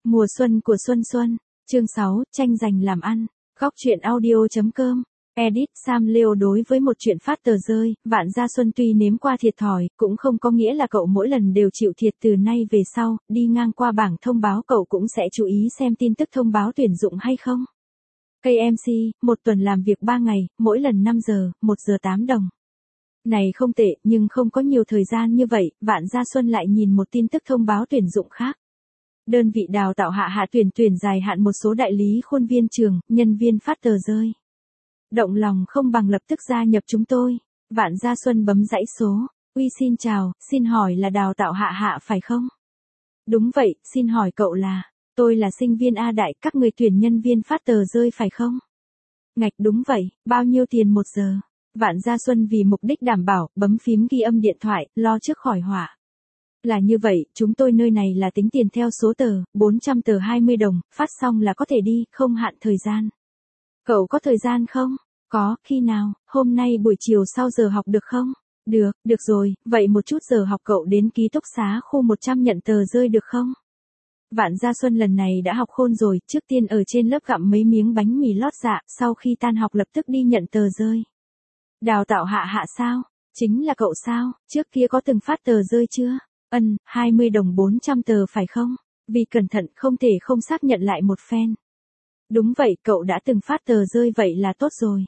Mùa xuân của Xuân Xuân, chương 6, tranh giành làm ăn, góc truyện audio.com, edit Sam Leo. Đối với một chuyện phát tờ rơi, Vạn Gia Xuân tuy nếm qua thiệt thòi, cũng không có nghĩa là cậu mỗi lần đều chịu thiệt. Từ nay về sau, đi ngang qua bảng thông báo cậu cũng sẽ chú ý xem tin tức thông báo tuyển dụng hay không. KMC, một tuần làm việc 3 ngày, mỗi lần 5 giờ, 1 giờ 8 đồng. Này không tệ, nhưng không có nhiều thời gian như vậy, Vạn Gia Xuân lại nhìn một tin tức thông báo tuyển dụng khác. Đơn vị đào tạo hạ tuyển dài hạn một số đại lý khuôn viên trường, nhân viên phát tờ rơi. Động lòng không bằng lập tức gia nhập chúng tôi. Vạn Gia Xuân bấm dãy số. Uy xin chào, xin hỏi là đào tạo hạ phải không? Đúng vậy, xin hỏi cậu là, tôi là sinh viên A Đại, các người tuyển nhân viên phát tờ rơi phải không? Ngạch đúng vậy, bao nhiêu tiền 1 giờ? Vạn Gia Xuân vì mục đích đảm bảo, bấm phím ghi âm điện thoại, lo trước khỏi họa. Là như vậy, chúng tôi nơi này là tính tiền theo số tờ, 400 tờ 20 đồng, phát xong là có thể đi, không hạn thời gian. Cậu có thời gian không? Có, khi nào, hôm nay buổi chiều sau giờ học được không? Được rồi, vậy một chút giờ học cậu đến ký túc xá khu 100 nhận tờ rơi được không? Vạn Gia Xuân lần này đã học khôn rồi, trước tiên ở trên lớp gặm mấy miếng bánh mì lót dạ, sau khi tan học lập tức đi nhận tờ rơi. Đào tạo hạ sao? Chính là cậu sao, trước kia có từng phát tờ rơi chưa? 20 đồng 400 tờ phải không? Vì cẩn thận không thể không xác nhận lại một phen. Đúng vậy, cậu đã từng phát tờ rơi vậy là tốt rồi.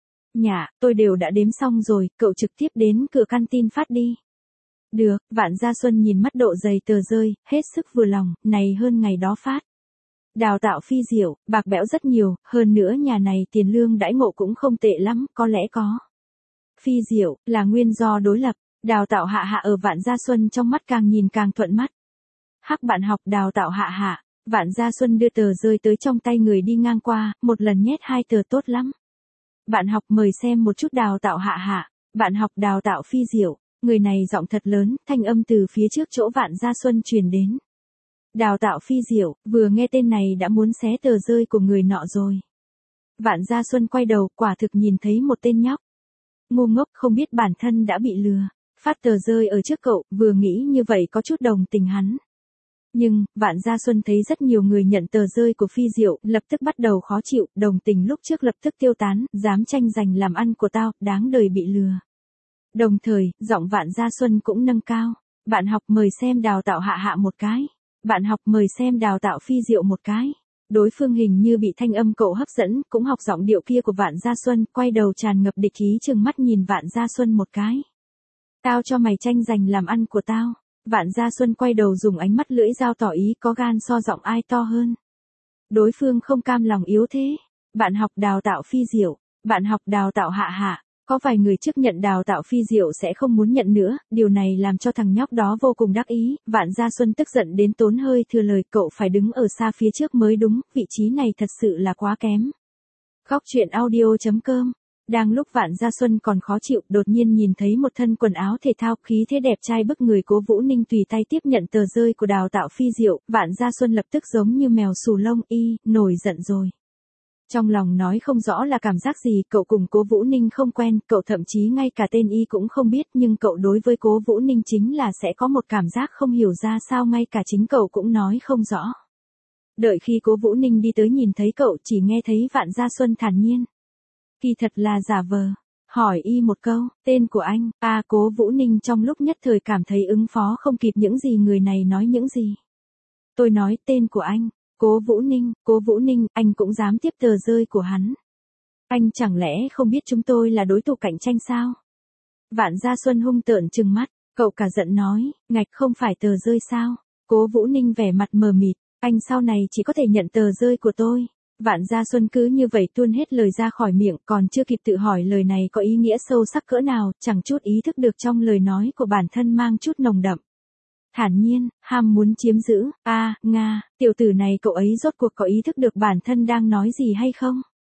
Dạ, tôi đều đã đếm xong rồi, cậu trực tiếp đến cửa canteen phát đi. Được, Vạn Gia Xuân nhìn mắt độ dày tờ rơi, hết sức vừa lòng, này hơn ngày đó phát. Đào tạo phi diệu, bạc bẽo rất nhiều, hơn nữa nhà này tiền lương đãi ngộ cũng không tệ lắm, có lẽ có. Phi diệu, là nguyên do đối lập, đào tạo hạ ở Vạn Gia Xuân trong mắt càng nhìn càng thuận mắt. Hắc bạn học đào tạo hạ, Vạn Gia Xuân đưa tờ rơi tới trong tay người đi ngang qua, một lần nhét 2 tờ tốt lắm. Bạn học mời xem một chút đào tạo hạ, bạn học đào tạo phi diệu, người này giọng thật lớn, thanh âm từ phía trước chỗ Vạn Gia Xuân truyền đến. Đào tạo phi diệu, vừa nghe tên này đã muốn xé tờ rơi của người nọ rồi. Vạn Gia Xuân quay đầu, quả thực nhìn thấy một tên nhóc. Ngu ngốc không biết bản thân đã bị lừa, phát tờ rơi ở trước cậu, vừa nghĩ như vậy có chút đồng tình hắn. Nhưng, Vạn Gia Xuân thấy rất nhiều người nhận tờ rơi của phi diệu, lập tức bắt đầu khó chịu, đồng tình lúc trước lập tức tiêu tán, dám tranh giành làm ăn của tao, đáng đời bị lừa. Đồng thời, giọng Vạn Gia Xuân cũng nâng cao, bạn học mời xem đào tạo hạ một cái, bạn học mời xem đào tạo phi diệu một cái. Đối phương hình như bị thanh âm cậu hấp dẫn, cũng học giọng điệu kia của Vạn Gia Xuân, quay đầu tràn ngập địch ý trừng mắt nhìn Vạn Gia Xuân một cái. Tao cho mày tranh giành làm ăn của tao. Vạn Gia Xuân quay đầu dùng ánh mắt lưỡi dao tỏ ý có gan so giọng ai to hơn. Đối phương không cam lòng yếu thế. Bạn học đào tạo phi diệu, bạn học đào tạo hạ. Có vài người trước nhận đào tạo phi diệu sẽ không muốn nhận nữa, điều này làm cho thằng nhóc đó vô cùng đắc ý. Vạn Gia Xuân tức giận đến tốn hơi thừa lời, cậu phải đứng ở xa phía trước mới đúng, vị trí này thật sự là quá kém. Góc truyện audio.com. Đang lúc Vạn Gia Xuân còn khó chịu, đột nhiên nhìn thấy một thân quần áo thể thao khí thế đẹp trai bức người Cố Vũ Ninh tùy tay tiếp nhận tờ rơi của đào tạo phi diệu, Vạn Gia Xuân lập tức giống như mèo xù lông, nổi giận rồi. Trong lòng nói không rõ là cảm giác gì, cậu cùng Cố Vũ Ninh không quen, cậu thậm chí ngay cả tên cũng không biết, nhưng cậu đối với Cố Vũ Ninh chính là sẽ có một cảm giác không hiểu ra sao ngay cả chính cậu cũng nói không rõ. Đợi khi Cố Vũ Ninh đi tới nhìn thấy cậu chỉ nghe thấy Vạn Gia Xuân thản nhiên. Kỳ thật là giả vờ. Hỏi một câu, tên của anh, Cố Vũ Ninh trong lúc nhất thời cảm thấy ứng phó không kịp những gì người này nói những gì. Tôi nói tên của anh, Cố Vũ Ninh, anh cũng dám tiếp tờ rơi của hắn. Anh chẳng lẽ không biết chúng tôi là đối thủ cạnh tranh sao? Vạn Gia Xuân hung tợn trừng mắt, cậu cả giận nói, ngạch không phải tờ rơi sao? Cố Vũ Ninh vẻ mặt mờ mịt, anh sau này chỉ có thể nhận tờ rơi của tôi. Vạn Gia Xuân cứ như vậy tuôn hết lời ra khỏi miệng, còn chưa kịp tự hỏi lời này có ý nghĩa sâu sắc cỡ nào, chẳng chút ý thức được trong lời nói của bản thân mang chút nồng đậm. Thản nhiên, ham muốn chiếm giữ, Nga, tiểu tử này cậu ấy rốt cuộc có ý thức được bản thân đang nói gì hay không?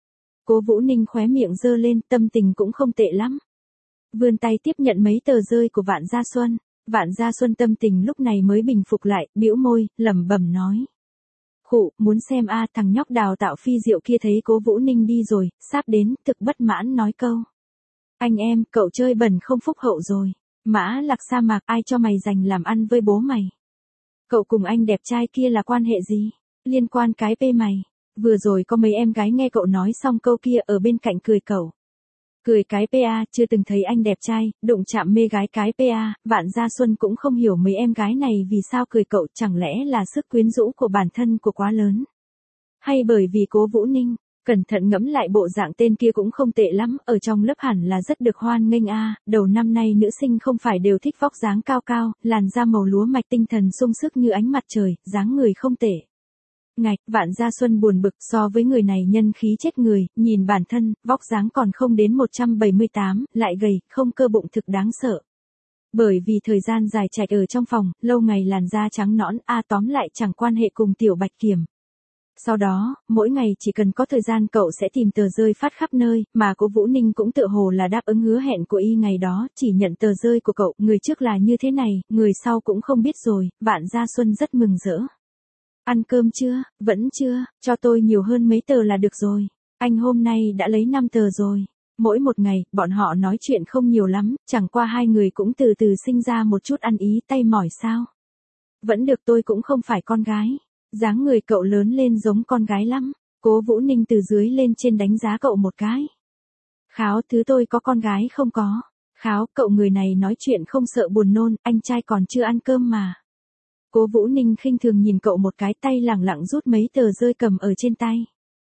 Cố Vũ Ninh khóe miệng giơ lên, tâm tình cũng không tệ lắm. Vươn tay tiếp nhận mấy tờ rơi của Vạn Gia Xuân. Vạn Gia Xuân tâm tình lúc này mới bình phục lại, bĩu môi, lẩm bẩm nói. Muốn xem thằng nhóc đào tạo phi diệu kia thấy Cố Vũ Ninh đi rồi, sắp đến, thực bất mãn nói câu. Anh em, cậu chơi bẩn không phúc hậu rồi. Mã Lạc sa mạc ai cho mày giành làm ăn với bố mày. Cậu cùng anh đẹp trai kia là quan hệ gì? Liên quan cái P mày. Vừa rồi có mấy em gái nghe cậu nói xong câu kia ở bên cạnh cười cậu. Cười cái PA, chưa từng thấy anh đẹp trai, đụng chạm mê gái cái PA, Vạn Gia Xuân cũng không hiểu mấy em gái này vì sao cười cậu, chẳng lẽ là sức quyến rũ của bản thân của quá lớn. Hay bởi vì Cố Vũ Ninh, cẩn thận ngẫm lại bộ dạng tên kia cũng không tệ lắm, ở trong lớp hẳn là rất được hoan nghênh a. Đầu năm nay nữ sinh không phải đều thích vóc dáng cao cao, làn da màu lúa mạch tinh thần sung sức như ánh mặt trời, dáng người không tệ. Ngạch, Vạn Gia Xuân buồn bực so với người này nhân khí chết người, nhìn bản thân, vóc dáng còn không đến 178, lại gầy, không cơ bụng thực đáng sợ. Bởi vì thời gian dài chạy ở trong phòng, lâu ngày làn da trắng nõn, tóm lại chẳng quan hệ cùng Tiểu Bạch Kiểm. Sau đó, mỗi ngày chỉ cần có thời gian cậu sẽ tìm tờ rơi phát khắp nơi, mà Cố Vũ Ninh cũng tựa hồ là đáp ứng hứa hẹn của y ngày đó, chỉ nhận tờ rơi của cậu, người trước là như thế này, người sau cũng không biết rồi, Vạn Gia Xuân rất mừng rỡ. Ăn cơm chưa? Vẫn chưa, cho tôi nhiều hơn mấy tờ là được rồi. Anh hôm nay đã lấy 5 tờ rồi. Mỗi một ngày, bọn họ nói chuyện không nhiều lắm, chẳng qua hai người cũng từ từ sinh ra một chút ăn ý tay mỏi sao. Vẫn được, tôi cũng không phải con gái. Dáng người cậu lớn lên giống con gái lắm. Cố Vũ Ninh từ dưới lên trên đánh giá cậu một cái. Kháo, thứ tôi có con gái không có. Kháo, cậu người này nói chuyện không sợ buồn nôn, anh trai còn chưa ăn cơm mà. Cố Vũ Ninh khinh thường nhìn cậu một cái, tay lẳng lặng rút mấy tờ rơi cầm ở trên tay.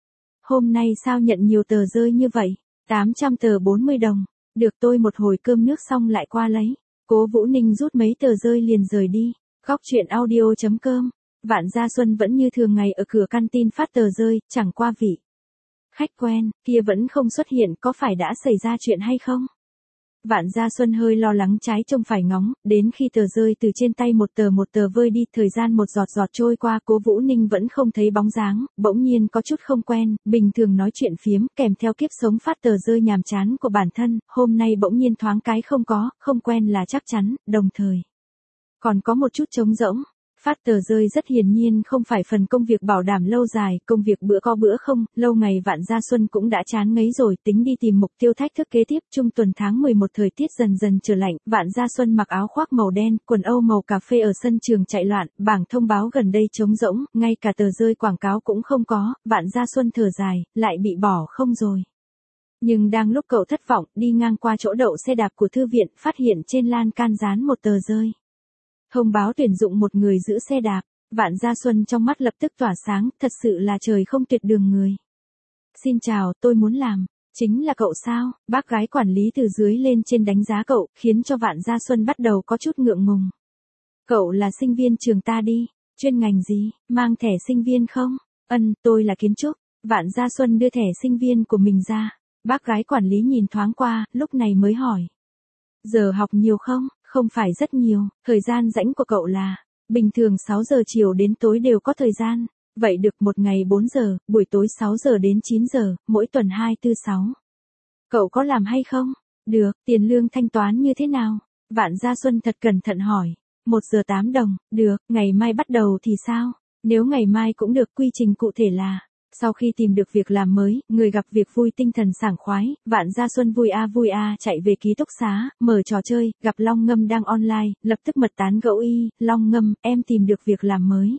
Hôm nay sao nhận nhiều tờ rơi như vậy? 800 tờ 40 đồng. Được, tôi một hồi cơm nước xong lại qua lấy. Cố Vũ Ninh rút mấy tờ rơi liền rời đi. Góc chuyện audio.com. Vạn Gia Xuân vẫn như thường ngày ở cửa canteen phát tờ rơi, chẳng qua vị khách quen kia vẫn không xuất hiện, có phải đã xảy ra chuyện hay không? Vạn Gia Xuân hơi lo lắng trái trông phải ngóng, đến khi tờ rơi từ trên tay một tờ vơi đi, thời gian một giọt giọt trôi qua, Cố Vũ Ninh vẫn không thấy bóng dáng, bỗng nhiên có chút không quen, bình thường nói chuyện phiếm, kèm theo kiếp sống phát tờ rơi nhàm chán của bản thân, hôm nay bỗng nhiên thoáng cái không quen là chắc chắn, đồng thời còn có một chút trống rỗng. Phát tờ rơi rất hiển nhiên không phải phần công việc bảo đảm lâu dài, công việc bữa có bữa không, lâu ngày Vạn Gia Xuân cũng đã chán ngấy rồi, tính đi tìm mục tiêu thách thức kế tiếp. Trung tuần tháng 11 thời tiết dần dần trở lạnh, Vạn Gia Xuân mặc áo khoác màu đen, quần âu màu cà phê ở sân trường chạy loạn, bảng thông báo gần đây trống rỗng, ngay cả tờ rơi quảng cáo cũng không có, Vạn Gia Xuân thở dài, lại bị bỏ không rồi. Nhưng đang lúc cậu thất vọng, đi ngang qua chỗ đậu xe đạp của thư viện, phát hiện trên lan can dán một tờ rơi. Thông báo tuyển dụng một người giữ xe đạp. Vạn Gia Xuân trong mắt lập tức tỏa sáng, thật sự là trời không tuyệt đường người. Xin chào, tôi muốn làm. Chính là cậu sao? Bác gái quản lý từ dưới lên trên đánh giá cậu, khiến cho Vạn Gia Xuân bắt đầu có chút ngượng ngùng. Cậu là sinh viên trường ta đi. Chuyên ngành gì? Mang thẻ sinh viên không? Tôi là kiến trúc. Vạn Gia Xuân đưa thẻ sinh viên của mình ra. Bác gái quản lý nhìn thoáng qua, lúc này mới hỏi. Giờ học nhiều không? Không phải rất nhiều, thời gian rảnh của cậu là, bình thường 6 giờ chiều đến tối đều có thời gian, vậy được một ngày 4 giờ, buổi tối 6 giờ đến 9 giờ, mỗi tuần 2-4-6. Cậu có làm hay không? Được, tiền lương thanh toán như thế nào? Vạn Gia Xuân thật cẩn thận hỏi. 1 giờ 8 đồng, được, ngày mai bắt đầu thì sao? Nếu ngày mai cũng được, quy trình cụ thể là. Sau khi tìm được việc làm mới, người gặp việc vui tinh thần sảng khoái, Vạn Gia Xuân vui chạy về ký túc xá, mở trò chơi, gặp Long Ngâm đang online, lập tức mật tán gẫu y, Long Ngâm, em tìm được việc làm mới.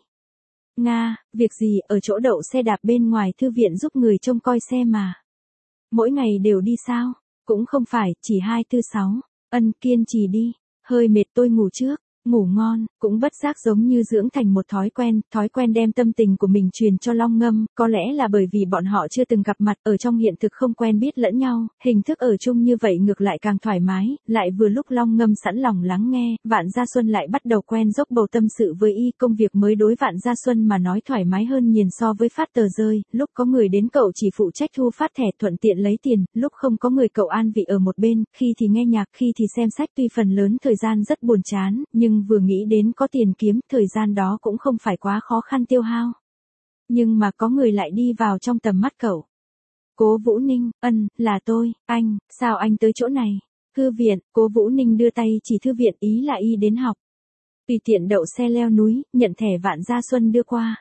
Nga, việc gì, ở chỗ đậu xe đạp bên ngoài thư viện giúp người trông coi xe mà. Mỗi ngày đều đi sao? Cũng không phải, chỉ 2-4-6. Kiên trì đi, hơi mệt tôi ngủ trước. Ngủ ngon, cũng bất giác giống như dưỡng thành một thói quen đem tâm tình của mình truyền cho Long Ngâm, có lẽ là bởi vì bọn họ chưa từng gặp mặt, ở trong hiện thực không quen biết lẫn nhau, hình thức ở chung như vậy ngược lại càng thoải mái, lại vừa lúc Long Ngâm sẵn lòng lắng nghe, Vạn Gia Xuân lại bắt đầu quen dốc bầu tâm sự với y, công việc mới đối Vạn Gia Xuân mà nói thoải mái hơn nhiều so với phát tờ rơi, lúc có người đến cậu chỉ phụ trách thu phát thẻ thuận tiện lấy tiền, lúc không có người cậu an vị ở một bên, khi thì nghe nhạc, khi thì xem sách, tuy phần lớn thời gian rất buồn chán, nhưng vừa nghĩ đến có tiền kiếm, thời gian đó cũng không phải quá khó khăn tiêu hao. Nhưng mà có người lại đi vào trong tầm mắt cậu. Cố Vũ Ninh, là tôi, anh, sao anh tới chỗ này? Thư viện, Cố Vũ Ninh đưa tay chỉ thư viện, ý là y đến học. Tùy tiện đậu xe leo núi, nhận thẻ Vạn Gia Xuân đưa qua.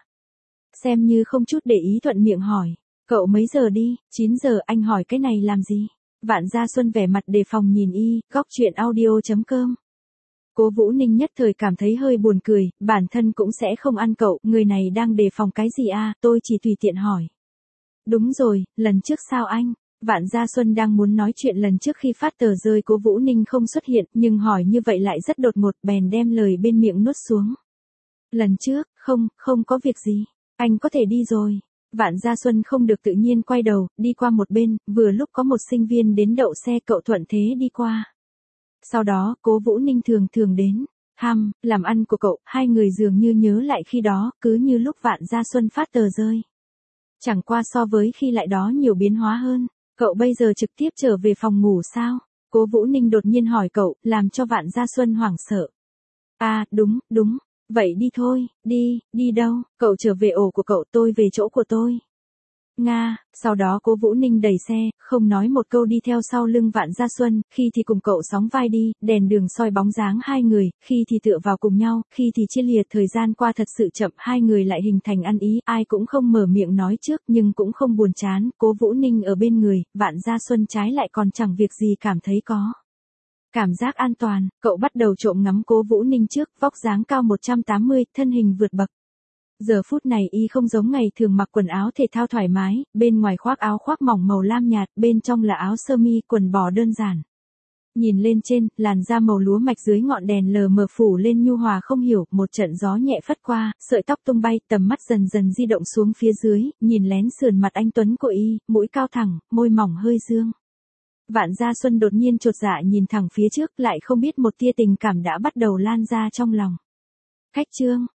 Xem như không chút để ý thuận miệng hỏi, cậu mấy giờ đi? 9 giờ, anh hỏi cái này làm gì? Vạn Gia Xuân vẻ mặt đề phòng nhìn y, góc chuyện audio.com Cố Vũ Ninh nhất thời cảm thấy hơi buồn cười, bản thân cũng sẽ không ăn cậu, người này đang đề phòng cái gì à, tôi chỉ tùy tiện hỏi. Đúng rồi, lần trước sao anh? Vạn Gia Xuân đang muốn nói chuyện lần trước khi phát tờ rơi Cố Vũ Ninh không xuất hiện, nhưng hỏi như vậy lại rất đột ngột, bèn đem lời bên miệng nuốt xuống. Lần trước, không có việc gì, anh có thể đi rồi. Vạn Gia Xuân không được tự nhiên quay đầu, đi qua một bên, vừa lúc có một sinh viên đến đậu xe, cậu thuận thế đi qua. Sau đó, Cố Vũ Ninh thường đến. Làm ăn của cậu, hai người dường như nhớ lại khi đó, cứ như lúc Vạn Gia Xuân phát tờ rơi. Chẳng qua so với khi lại đó nhiều biến hóa hơn. Cậu bây giờ trực tiếp trở về phòng ngủ sao? Cố Vũ Ninh đột nhiên hỏi cậu, làm cho Vạn Gia Xuân hoảng sợ. À, đúng. Vậy đi thôi, đi đâu? Cậu trở về ổ của cậu, tôi về chỗ của tôi. Nga, sau đó Cố Vũ Ninh đẩy xe, không nói một câu đi theo sau lưng Vạn Gia Xuân, khi thì cùng cậu sóng vai đi, đèn đường soi bóng dáng hai người, khi thì tựa vào cùng nhau, khi thì chia liệt. Thời gian qua thật sự chậm, hai người lại hình thành ăn ý, ai cũng không mở miệng nói trước nhưng cũng không buồn chán, Cố Vũ Ninh ở bên người, Vạn Gia Xuân trái lại còn chẳng việc gì cảm thấy có cảm giác an toàn, cậu bắt đầu trộm ngắm Cố Vũ Ninh trước, vóc dáng cao 180, thân hình vượt bậc. Giờ phút này y không giống ngày thường mặc quần áo thể thao thoải mái, bên ngoài khoác áo khoác mỏng màu lam nhạt, bên trong là áo sơ mi, quần bò đơn giản. Nhìn lên trên, làn da màu lúa mạch dưới ngọn đèn lờ mờ phủ lên nhu hòa không hiểu, một trận gió nhẹ phất qua, sợi tóc tung bay, tầm mắt dần dần di động xuống phía dưới, nhìn lén sườn mặt anh tuấn của y, mũi cao thẳng, môi mỏng hơi dương. Vạn Gia Xuân đột nhiên chột dạ nhìn thẳng phía trước, lại không biết một tia tình cảm đã bắt đầu lan ra trong lòng. Khách trương,